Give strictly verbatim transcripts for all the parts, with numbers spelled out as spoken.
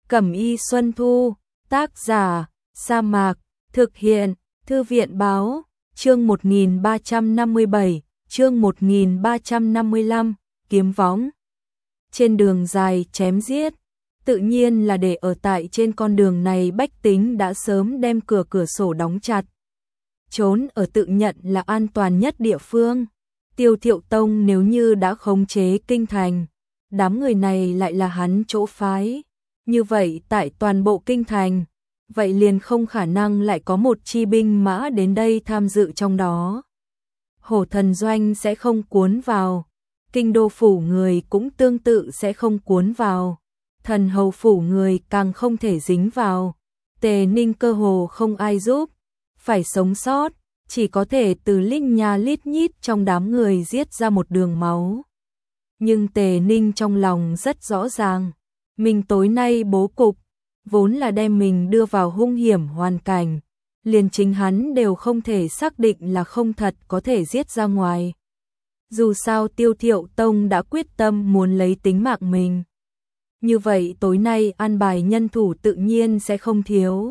Cẩm y Xuân Thu, tác giả, Sa Mạc, thực hiện, Thư viện báo, chương một nghìn ba trăm năm mươi bảy, chương một nghìn ba trăm năm mươi lăm, kiếm võng. Trên đường dài chém giết, tự nhiên là để ở tại trên con đường này bách tính đã sớm đem cửa cửa sổ đóng chặt. Trốn ở tự nhận là an toàn nhất địa phương. Tiêu Thiệu Tông nếu như đã khống chế kinh thành, đám người này lại là hắn chỗ phái. Như vậy tại toàn bộ kinh thành, vậy liền không khả năng lại có một chi binh mã đến đây tham dự trong đó. Hổ thần doanh sẽ không cuốn vào, kinh đô phủ người cũng tương tự sẽ không cuốn vào, thần hầu phủ người càng không thể dính vào. Tề Ninh cơ hồ không ai giúp, phải sống sót, chỉ có thể từ lít nha lít nhít trong đám người giết ra một đường máu. Nhưng Tề Ninh trong lòng rất rõ ràng, mình tối nay bố cục, vốn là đem mình đưa vào hung hiểm hoàn cảnh, liền chính hắn đều không thể xác định là không thật có thể giết ra ngoài. Dù sao Tiêu Thiệu Tông đã quyết tâm muốn lấy tính mạng mình. Như vậy tối nay an bài nhân thủ tự nhiên sẽ không thiếu.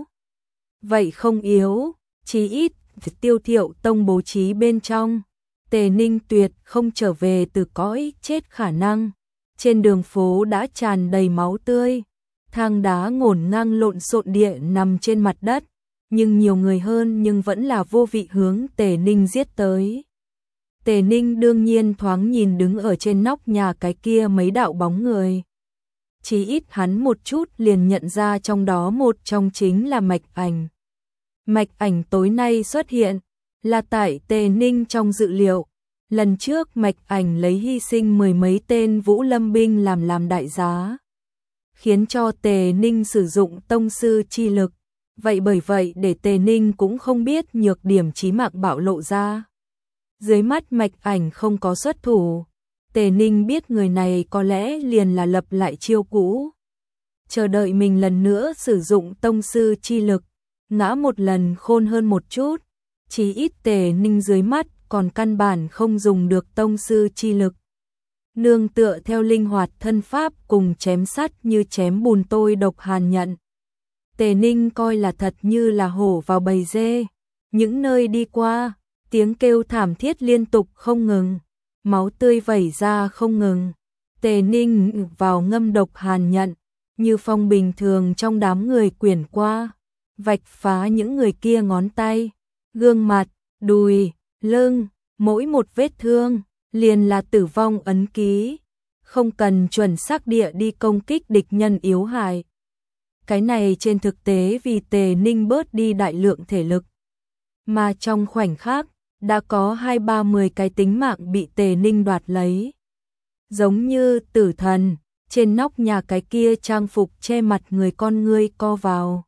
Vậy không yếu, chí ít Tiêu Thiệu Tông bố trí bên trong, Tề Ninh tuyệt không trở về từ cõi chết khả năng. Trên đường phố đã tràn đầy máu tươi, thang đá ngổn ngang lộn xộn địa nằm trên mặt đất, nhưng nhiều người hơn nhưng vẫn là vô vị hướng Tề Ninh giết tới. Tề Ninh đương nhiên thoáng nhìn đứng ở trên nóc nhà cái kia mấy đạo bóng người. Chỉ ít hắn một chút liền nhận ra trong đó một trong chính là Mạch Ảnh. Mạch Ảnh tối nay xuất hiện, là tại Tề Ninh trong dự liệu. Lần trước Mạch Ảnh lấy hy sinh mười mấy tên Vũ Lâm binh làm làm đại giá, khiến cho Tề Ninh sử dụng tông sư chi lực. Vậy bởi vậy để Tề Ninh cũng không biết nhược điểm chí mạng bạo lộ ra. Dưới mắt Mạch Ảnh không có xuất thủ, Tề Ninh biết người này có lẽ liền là lập lại chiêu cũ, chờ đợi mình lần nữa sử dụng tông sư chi lực, ngã một lần khôn hơn một chút. Chỉ ít Tề Ninh dưới mắt còn căn bản không dùng được tông sư chi lực. Nương tựa theo linh hoạt thân pháp cùng chém sắt như chém bùn tôi độc hàn nhận. Tề Ninh coi là thật như là hổ vào bầy dê. Những nơi đi qua, tiếng kêu thảm thiết liên tục không ngừng, máu tươi vẩy ra không ngừng. Tề Ninh vào ngâm độc hàn nhận, như phong bình thường trong đám người quyển qua, vạch phá những người kia ngón tay, gương mặt, đùi, lưng, mỗi một vết thương, liền là tử vong ấn ký, không cần chuẩn xác địa đi công kích địch nhân yếu hại. Cái này trên thực tế vì Tề Ninh bớt đi đại lượng thể lực, mà trong khoảnh khắc, đã có hai ba mười cái tính mạng bị Tề Ninh đoạt lấy. Giống như tử thần, trên nóc nhà cái kia trang phục che mặt người con ngươi co vào.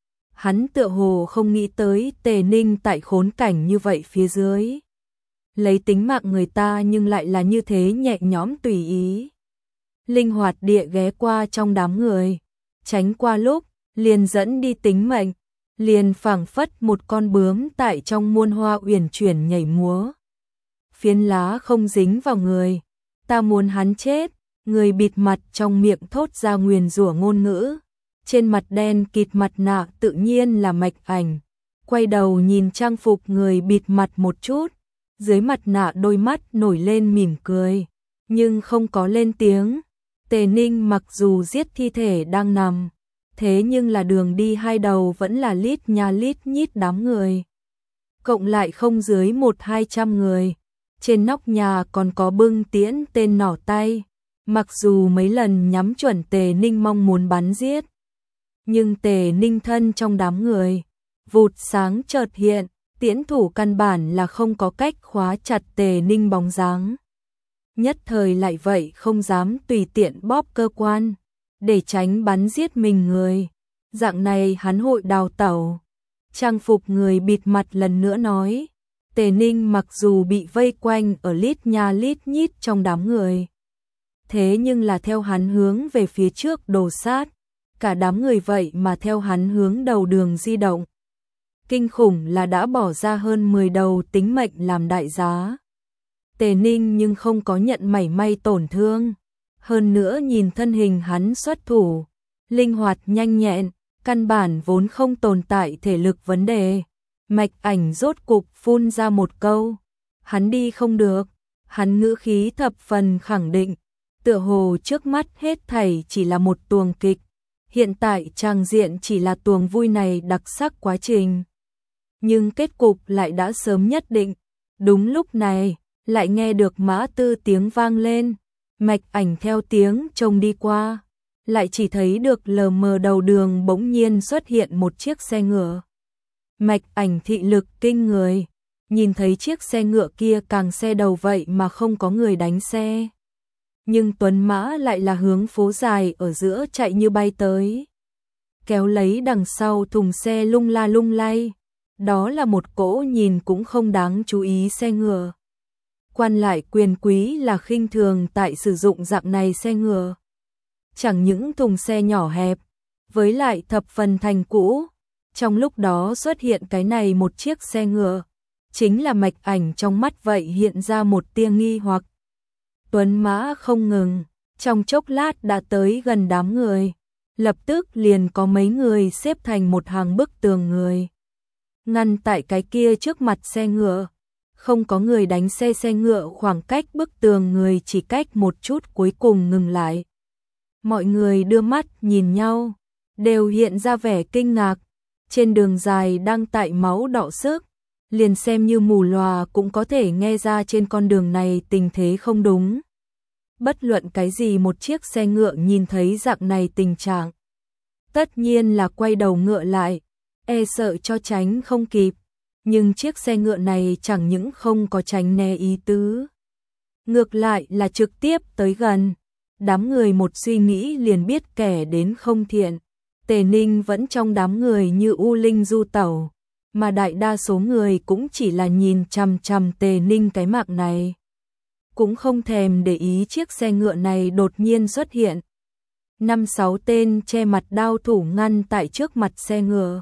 Hắn tựa hồ không nghĩ tới Tề Ninh tại khốn cảnh như vậy phía dưới. Lấy tính mạng người ta nhưng lại là như thế nhẹ nhõm tùy ý. Linh hoạt địa ghé qua trong đám người, tránh qua lúc, liền dẫn đi tính mệnh, liền phảng phất một con bướm tại trong muôn hoa uyển chuyển nhảy múa. Phiến lá không dính vào người, ta muốn hắn chết, người bịt mặt trong miệng thốt ra nguyền rủa ngôn ngữ. Trên mặt đen kịt mặt nạ tự nhiên là Mạch Ảnh, quay đầu nhìn trang phục người bịt mặt một chút, dưới mặt nạ đôi mắt nổi lên mỉm cười, nhưng không có lên tiếng. Tề Ninh mặc dù giết thi thể đang nằm, thế nhưng là đường đi hai đầu vẫn là lít nha lít nhít đám người. Cộng lại không dưới một hai trăm người, trên nóc nhà còn có bưng tiễn tên nỏ tay, mặc dù mấy lần nhắm chuẩn Tề Ninh mong muốn bắn giết. Nhưng Tề Ninh thân trong đám người, vụt sáng chợt hiện, tiễn thủ căn bản là không có cách khóa chặt Tề Ninh bóng dáng. Nhất thời lại vậy không dám tùy tiện bóp cơ quan, để tránh bắn giết mình người. Dạng này hắn hội đào tẩu. Trang phục người bịt mặt lần nữa nói, Tề Ninh mặc dù bị vây quanh ở lít nha lít nhít trong đám người, thế nhưng là theo hắn hướng về phía trước đổ sát. Cả đám người vậy mà theo hắn hướng đầu đường di động. Kinh khủng là đã bỏ ra hơn mười đầu tính mệnh làm đại giá. Tề Ninh nhưng không có nhận mảy may tổn thương. Hơn nữa nhìn thân hình hắn xuất thủ, linh hoạt nhanh nhẹn, căn bản vốn không tồn tại thể lực vấn đề. Mạch Ảnh rốt cục phun ra một câu, hắn đi không được, hắn ngữ khí thập phần khẳng định, tựa hồ trước mắt hết thảy chỉ là một tuồng kịch, hiện tại tràng diện chỉ là tuồng vui này đặc sắc quá trình. Nhưng kết cục lại đã sớm nhất định, đúng lúc này, lại nghe được Mã Tư tiếng vang lên, Mạch Ảnh theo tiếng trông đi qua, lại chỉ thấy được lờ mờ đầu đường bỗng nhiên xuất hiện một chiếc xe ngựa. Mạch Ảnh thị lực kinh người, nhìn thấy chiếc xe ngựa kia càng xe đầu vậy mà không có người đánh xe. Nhưng tuấn mã lại là hướng phố dài ở giữa chạy như bay tới. Kéo lấy đằng sau thùng xe lung la lung lay, đó là một cỗ nhìn cũng không đáng chú ý xe ngựa. Quan lại quyền quý là khinh thường tại sử dụng dạng này xe ngựa. Chẳng những thùng xe nhỏ hẹp, với lại thập phần thành cũ, trong lúc đó xuất hiện cái này một chiếc xe ngựa, chính là Mạch Ảnh trong mắt vậy hiện ra một tia nghi hoặc. Tuấn mã không ngừng, trong chốc lát đã tới gần đám người, lập tức liền có mấy người xếp thành một hàng bức tường người. Ngăn tại cái kia trước mặt xe ngựa, không có người đánh xe xe ngựa khoảng cách bức tường người chỉ cách một chút cuối cùng ngừng lại. Mọi người đưa mắt nhìn nhau, đều hiện ra vẻ kinh ngạc, trên đường dài đang tại máu đọ sức, liền xem như mù lòa cũng có thể nghe ra trên con đường này tình thế không đúng. Bất luận cái gì một chiếc xe ngựa nhìn thấy dạng này tình trạng, tất nhiên là quay đầu ngựa lại, e sợ cho tránh không kịp, nhưng chiếc xe ngựa này chẳng những không có tránh né ý tứ, ngược lại là trực tiếp tới gần. Đám người một suy nghĩ liền biết kẻ đến không thiện. Tề Ninh vẫn trong đám người như u linh du tẩu, mà đại đa số người cũng chỉ là nhìn chằm chằm Tề Ninh cái mạng này, cũng không thèm để ý chiếc xe ngựa này đột nhiên xuất hiện. Năm sáu tên che mặt đao thủ ngăn tại trước mặt xe ngựa,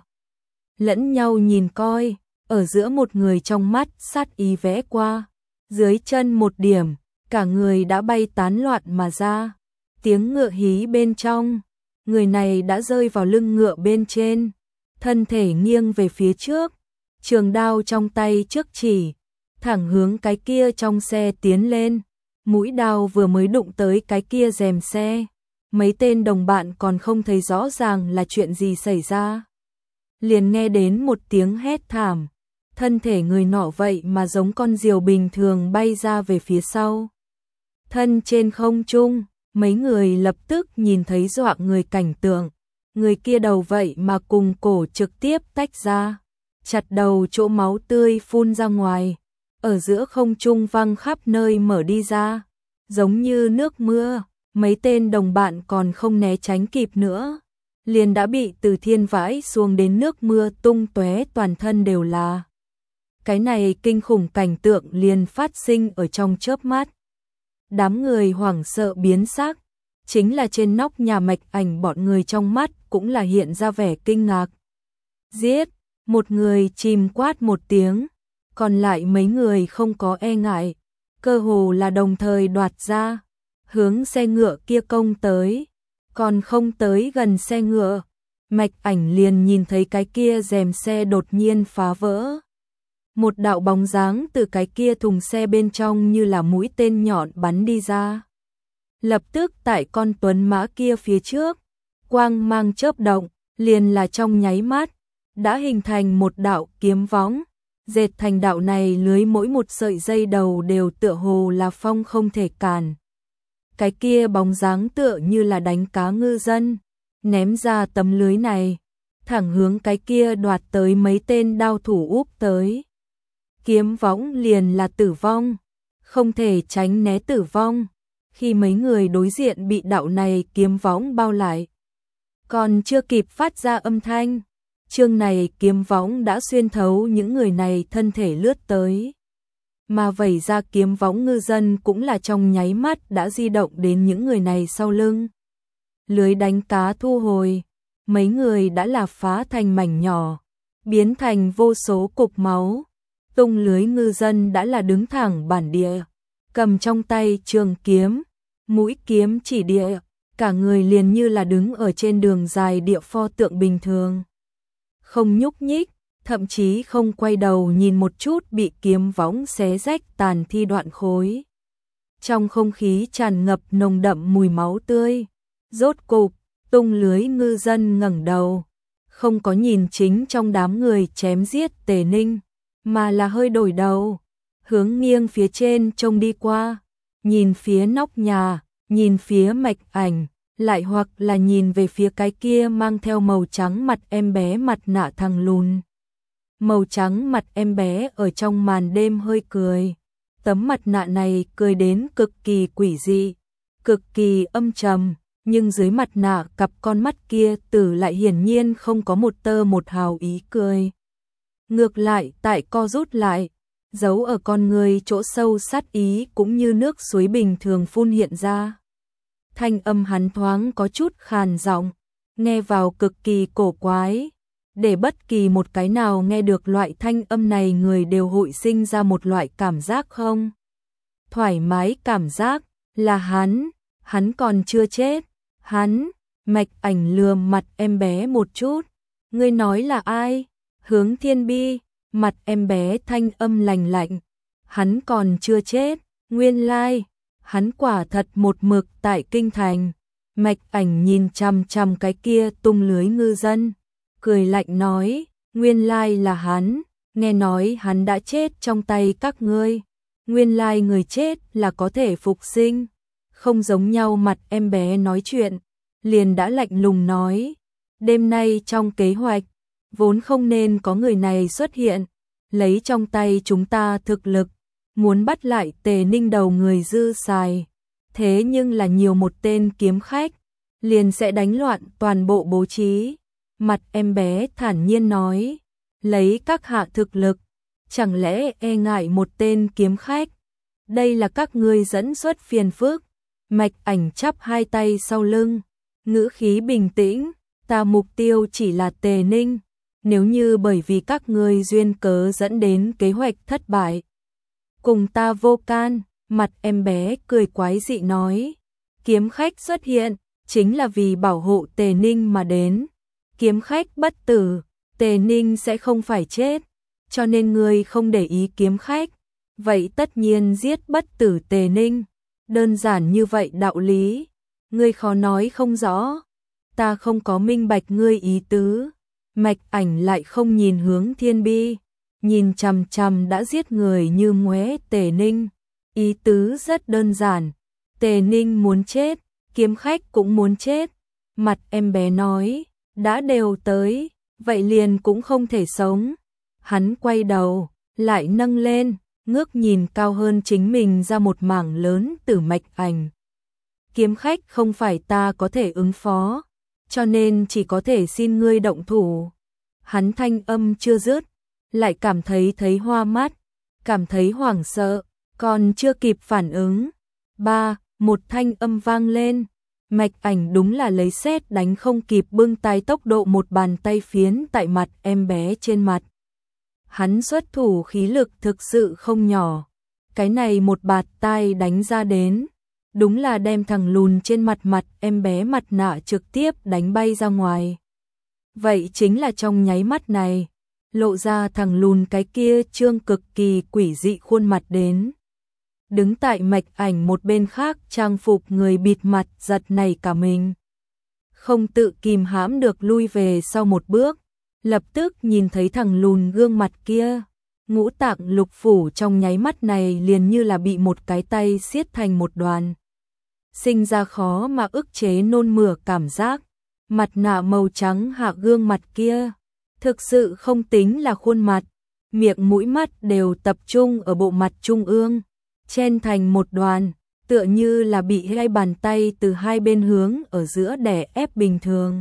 lẫn nhau nhìn coi, ở giữa một người trong mắt sát ý vẽ qua, dưới chân một điểm, cả người đã bay tán loạn mà ra. Tiếng ngựa hí bên trong, người này đã rơi vào lưng ngựa bên trên, thân thể nghiêng về phía trước, trường đao trong tay trước chỉ, thẳng hướng cái kia trong xe tiến lên. Mũi đao vừa mới đụng tới cái kia rèm xe, mấy tên đồng bạn còn không thấy rõ ràng là chuyện gì xảy ra. Liền nghe đến một tiếng hét thảm, thân thể người nọ vậy mà giống con diều bình thường bay ra về phía sau. Thân trên không trung, mấy người lập tức nhìn thấy dọa người cảnh tượng, người kia đầu vậy mà cùng cổ trực tiếp tách ra, chặt đầu chỗ máu tươi phun ra ngoài, ở giữa không trung văng khắp nơi mở đi ra, giống như nước mưa, mấy tên đồng bạn còn không né tránh kịp nữa, liền đã bị từ thiên vãi xuống đến nước mưa tung tóe toàn thân đều là. Cái này kinh khủng cảnh tượng liền phát sinh ở trong chớp mắt. Đám người hoảng sợ biến sắc, chính là trên nóc nhà Mạch Ảnh bọn người trong mắt cũng là hiện ra vẻ kinh ngạc. Giết, một người chìm quát một tiếng, còn lại mấy người không có e ngại, cơ hồ là đồng thời đoạt ra, hướng xe ngựa kia công tới, còn không tới gần xe ngựa, Mạch Ảnh liền nhìn thấy cái kia rèm xe đột nhiên phá vỡ. Một đạo bóng dáng từ cái kia thùng xe bên trong như là mũi tên nhọn bắn đi ra. Lập tức tại con tuấn mã kia phía trước, quang mang chớp động, liền là trong nháy mắt, đã hình thành một đạo kiếm võng, dệt thành đạo này lưới mỗi một sợi dây đầu đều tựa hồ là phong không thể cản. Cái kia bóng dáng tựa như là đánh cá ngư dân, ném ra tấm lưới này, thẳng hướng cái kia đoạt tới mấy tên đao thủ úp tới. Kiếm võng liền là tử vong, không thể tránh né tử vong. Khi mấy người đối diện bị đạo này kiếm võng bao lại, còn chưa kịp phát ra âm thanh, chương này kiếm võng đã xuyên thấu những người này thân thể lướt tới. Mà vẩy ra kiếm võng ngư dân cũng là trong nháy mắt đã di động đến những người này sau lưng. Lưới đánh cá thu hồi, mấy người đã là phá thành mảnh nhỏ, biến thành vô số cục máu. Tung lưới ngư dân đã là đứng thẳng bản địa, cầm trong tay trường kiếm, mũi kiếm chỉ địa, cả người liền như là đứng ở trên đường dài địa pho tượng bình thường. Không nhúc nhích, thậm chí không quay đầu nhìn một chút bị kiếm võng xé rách tàn thi đoạn khối. Trong không khí tràn ngập nồng đậm mùi máu tươi. Rốt cục, tung lưới ngư dân ngẩng đầu, không có nhìn chính trong đám người chém giết Tề Ninh, mà là hơi đổi đầu, hướng nghiêng phía trên trông đi qua, nhìn phía nóc nhà, nhìn phía Mạch Ảnh, lại hoặc là nhìn về phía cái kia mang theo màu trắng mặt em bé mặt nạ thằng lùn. Màu trắng mặt em bé ở trong màn đêm hơi cười. Tấm mặt nạ này cười đến cực kỳ quỷ dị, cực kỳ âm trầm, nhưng dưới mặt nạ cặp con mắt kia tử lại hiển nhiên không có một tơ một hào ý cười. Ngược lại tại co rút lại, giấu ở con người chỗ sâu sát ý cũng như nước suối bình thường phun hiện ra. Thanh âm hắn thoáng có chút khàn giọng, nghe vào cực kỳ cổ quái. Để bất kỳ một cái nào nghe được loại thanh âm này người đều hội sinh ra một loại cảm giác không thoải mái, cảm giác là hắn, hắn còn chưa chết. Hắn, Mạch Ảnh lườm mặt em bé một chút. Ngươi nói là ai? Hướng Thiên Bi, mặt em bé thanh âm lành lạnh. Hắn còn chưa chết, nguyên lai, hắn quả thật một mực tại kinh thành. Mạch Ảnh nhìn chằm chằm cái kia tung lưới ngư dân, cười lạnh nói, nguyên lai là hắn, nghe nói hắn đã chết trong tay các ngươi. Nguyên lai người chết là có thể phục sinh. Không giống nhau, mặt em bé nói chuyện, liền đã lạnh lùng nói, đêm nay trong kế hoạch, vốn không nên có người này xuất hiện, lấy trong tay chúng ta thực lực, muốn bắt lại Tề Ninh đầu người dư xài. Thế nhưng là nhiều một tên kiếm khách, liền sẽ đánh loạn toàn bộ bố trí. Mặt em bé thản nhiên nói, lấy các hạ thực lực, chẳng lẽ e ngại một tên kiếm khách? Đây là các ngươi dẫn xuất phiền phức. Mạch Ảnh chắp hai tay sau lưng, ngữ khí bình tĩnh, ta mục tiêu chỉ là Tề Ninh, nếu như bởi vì các ngươi duyên cớ dẫn đến kế hoạch thất bại, cùng ta vô can. Mặt em bé cười quái dị nói, kiếm khách xuất hiện chính là vì bảo hộ Tề Ninh mà đến. Kiếm khách bất tử, Tề Ninh sẽ không phải chết, cho nên ngươi không để ý kiếm khách, vậy tất nhiên giết bất tử Tề Ninh. Đơn giản như vậy đạo lý, ngươi khó nói không rõ, ta không có minh bạch ngươi ý tứ. Mạch Ảnh lại không nhìn Hướng Thiên Bi, nhìn chằm chằm đã giết người như ngoé Tề Ninh. Ý tứ rất đơn giản, Tề Ninh muốn chết, kiếm khách cũng muốn chết. Mặt em bé nói, đã đều tới, vậy liền cũng không thể sống. Hắn quay đầu, lại nâng lên, ngước nhìn cao hơn chính mình ra một mảng lớn từ Mạch Ảnh. Kiếm khách không phải ta có thể ứng phó, cho nên chỉ có thể xin ngươi động thủ. Hắn thanh âm chưa dứt, lại cảm thấy thấy hoa mắt, cảm thấy hoảng sợ, còn chưa kịp phản ứng. Ba, một thanh âm vang lên. Mạch Ảnh đúng là lấy sét đánh không kịp bưng tay tốc độ một bàn tay phiến tại mặt em bé trên mặt. Hắn xuất thủ khí lực thực sự không nhỏ. Cái này một bạt tay đánh ra đến, đúng là đem thằng lùn trên mặt mặt em bé mặt nạ trực tiếp đánh bay ra ngoài. Vậy chính là trong nháy mắt này, lộ ra thằng lùn cái kia trương cực kỳ quỷ dị khuôn mặt đến. Đứng tại Mạch Ảnh một bên khác trang phục người bịt mặt giật nảy cả mình. Không tự kìm hãm được lui về sau một bước, lập tức nhìn thấy thằng lùn gương mặt kia. Ngũ tạng lục phủ trong nháy mắt này liền như là bị một cái tay siết thành một đoàn. Sinh ra khó mà ức chế nôn mửa cảm giác. Mặt nạ màu trắng hạ gương mặt kia, thực sự không tính là khuôn mặt. Miệng mũi mắt đều tập trung ở bộ mặt trung ương, chen thành một đoàn, tựa như là bị hai bàn tay từ hai bên hướng ở giữa đè ép bình thường.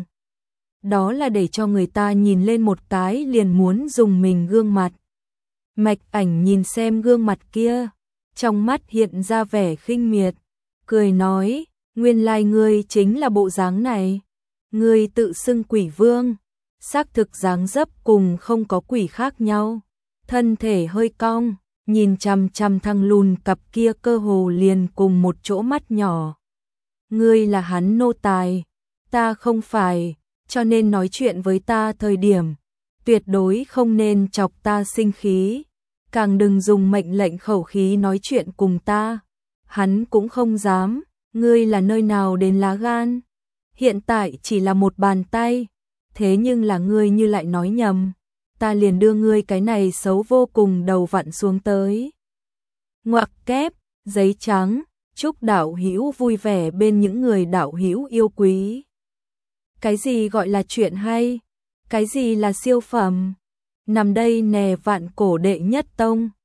Đó là để cho người ta nhìn lên một cái liền muốn dùng mình gương mặt. Mạch Ảnh nhìn xem gương mặt kia, trong mắt hiện ra vẻ khinh miệt, cười nói, nguyên lai ngươi chính là bộ dáng này. Ngươi tự xưng quỷ vương, xác thực dáng dấp cùng không có quỷ khác nhau. Thân thể hơi cong, nhìn chằm chằm thằng lùn cặp kia cơ hồ liền cùng một chỗ mắt nhỏ. ngươi là hắn nô tài, ta không phải, cho nên nói chuyện với ta thời điểm, tuyệt đối không nên chọc ta sinh khí, càng đừng dùng mệnh lệnh khẩu khí nói chuyện cùng ta. Hắn cũng không dám, ngươi là nơi nào đến lá gan, hiện tại chỉ là một bàn tay, thế nhưng là ngươi như lại nói nhầm, ta liền đưa ngươi cái này xấu vô cùng đầu vặn xuống tới. Ngoặc kép, giấy trắng, chúc đạo hữu vui vẻ bên những người đạo hữu yêu quý. Cái gì gọi là chuyện hay? Cái gì là siêu phẩm? Nằm đây nè vạn cổ đệ nhất tông.